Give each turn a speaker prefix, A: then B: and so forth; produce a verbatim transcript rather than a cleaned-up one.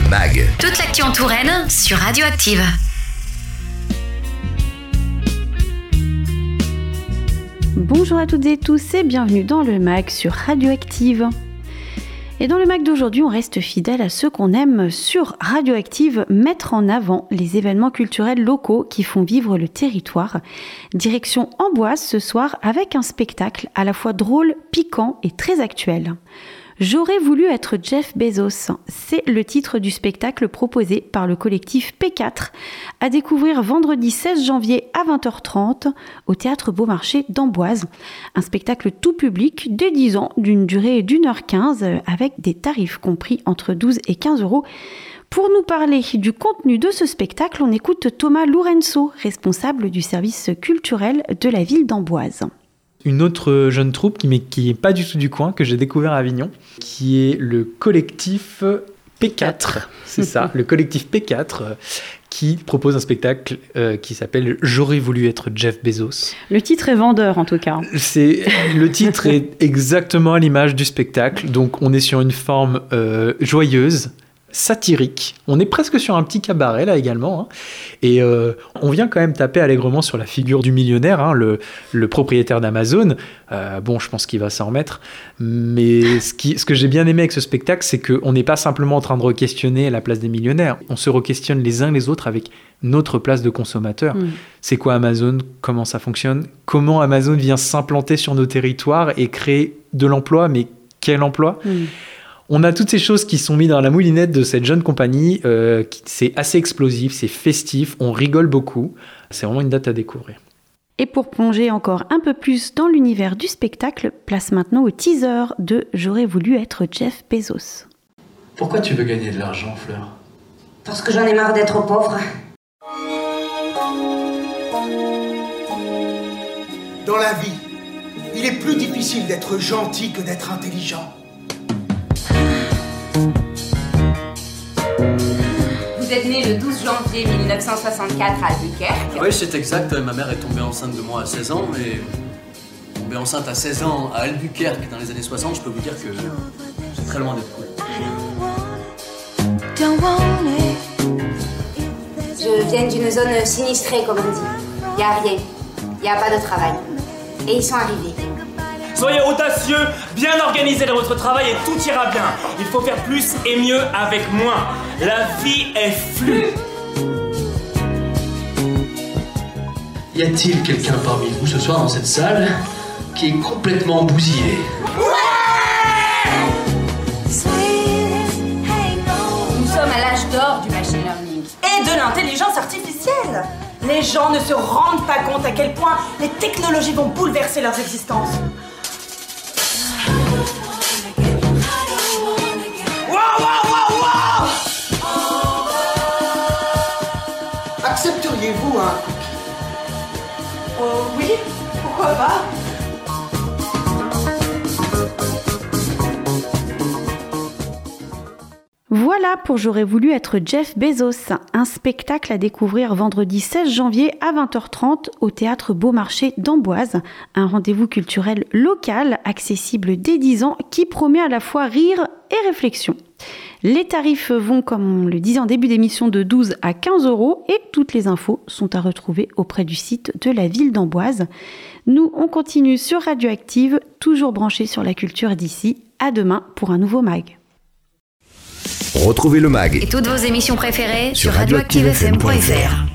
A: Mag.
B: Toute l'actu en Touraine sur Radioactive.
C: Bonjour à toutes et tous et bienvenue dans le Mag sur Radioactive. Et dans le Mag d'aujourd'hui, on reste fidèle à ceux qu'on aime sur Radioactive, mettre en avant les événements culturels locaux qui font vivre le territoire. Direction Amboise ce soir avec un spectacle à la fois drôle, piquant et très actuel. J'aurais voulu être Jeff Bezos. C'est le titre du spectacle proposé par le collectif P quatre, à découvrir vendredi seize janvier à vingt heures trente au Théâtre Beaumarchais d'Amboise. Un spectacle tout public dès dix ans d'une durée d'une heure quinze avec des tarifs compris entre douze et quinze euros. Pour nous parler du contenu de ce spectacle, on écoute Thomas Lourenço, responsable du service culturel de la ville d'Amboise.
D: Une autre jeune troupe, mais qui n'est pas du tout du coin, que j'ai découvert à Avignon, qui est le collectif P quatre. C'est ça, le collectif P quatre, euh, qui propose un spectacle euh, qui s'appelle « J'aurais voulu être Jeff Bezos ».
C: Le titre est vendeur en tout cas.
D: C'est, le titre est exactement à l'image du spectacle, donc on est sur une forme euh, joyeuse, satirique. On est presque sur un petit cabaret là également, hein. Et euh, on vient quand même taper allègrement sur la figure du millionnaire, hein, le, le propriétaire d'Amazon. Euh, bon, je pense qu'il va s'en remettre, mais ce, qui, ce que j'ai bien aimé avec ce spectacle, c'est qu'on n'est pas simplement en train de re-questionner la place des millionnaires, on se re-questionne les uns les autres avec notre place de consommateur. Mmh. C'est quoi Amazon? Comment ça fonctionne? Comment Amazon vient s'implanter sur nos territoires et créer de l'emploi? Mais quel emploi? Mmh. On a toutes ces choses qui sont mises dans la moulinette de cette jeune compagnie. Euh, qui, c'est assez explosif, c'est festif, on rigole beaucoup. C'est vraiment une date à découvrir.
C: Et pour plonger encore un peu plus dans l'univers du spectacle, place maintenant au teaser de « J'aurais voulu être Jeff Bezos ».
E: Pourquoi tu veux gagner de l'argent, Fleur?
F: Parce que j'en ai marre d'être pauvre.
G: Dans la vie, il est plus difficile d'être gentil que d'être intelligent.
H: Vous êtes né le douze janvier mille neuf cent soixante-quatre à Albuquerque.
E: Oui, c'est exact. Ma mère est tombée enceinte de moi à seize ans, mais tombée enceinte à seize ans à Albuquerque dans les années soixante, je peux vous dire que c'est très loin d'être cool.
F: Je viens d'une zone sinistrée, comme on dit. Il n'y a rien. Il n'y a pas de travail. Et ils sont arrivés.
I: Soyez audacieux, bien organisés dans votre travail et tout ira bien. Il faut faire plus et mieux avec moins. La vie est flux.
E: Y a-t-il quelqu'un parmi vous ce soir dans cette salle qui est complètement bousillé?
H: Ouais! Nous sommes à l'âge d'or du machine learning et de l'intelligence artificielle. Les gens ne se rendent pas compte à quel point les technologies vont bouleverser leurs existences.
G: Accepteriez-vous un cookie?
H: Oh oui, pourquoi pas?
C: Voilà pour J'aurais voulu être Jeff Bezos, un spectacle à découvrir vendredi seize janvier à vingt heures trente au Théâtre Beaumarchais d'Amboise, un rendez-vous culturel local accessible dès dix ans qui promet à la fois rire et réflexion. Les tarifs vont, comme on le disait en début d'émission, de douze à quinze euros et toutes les infos sont à retrouver auprès du site de la ville d'Amboise. Nous, on continue sur Radioactive, toujours branchés sur la culture d'ici. À demain pour un nouveau Mag.
A: Retrouvez le Mag
B: et toutes vos émissions préférées sur radioactive f m point f r.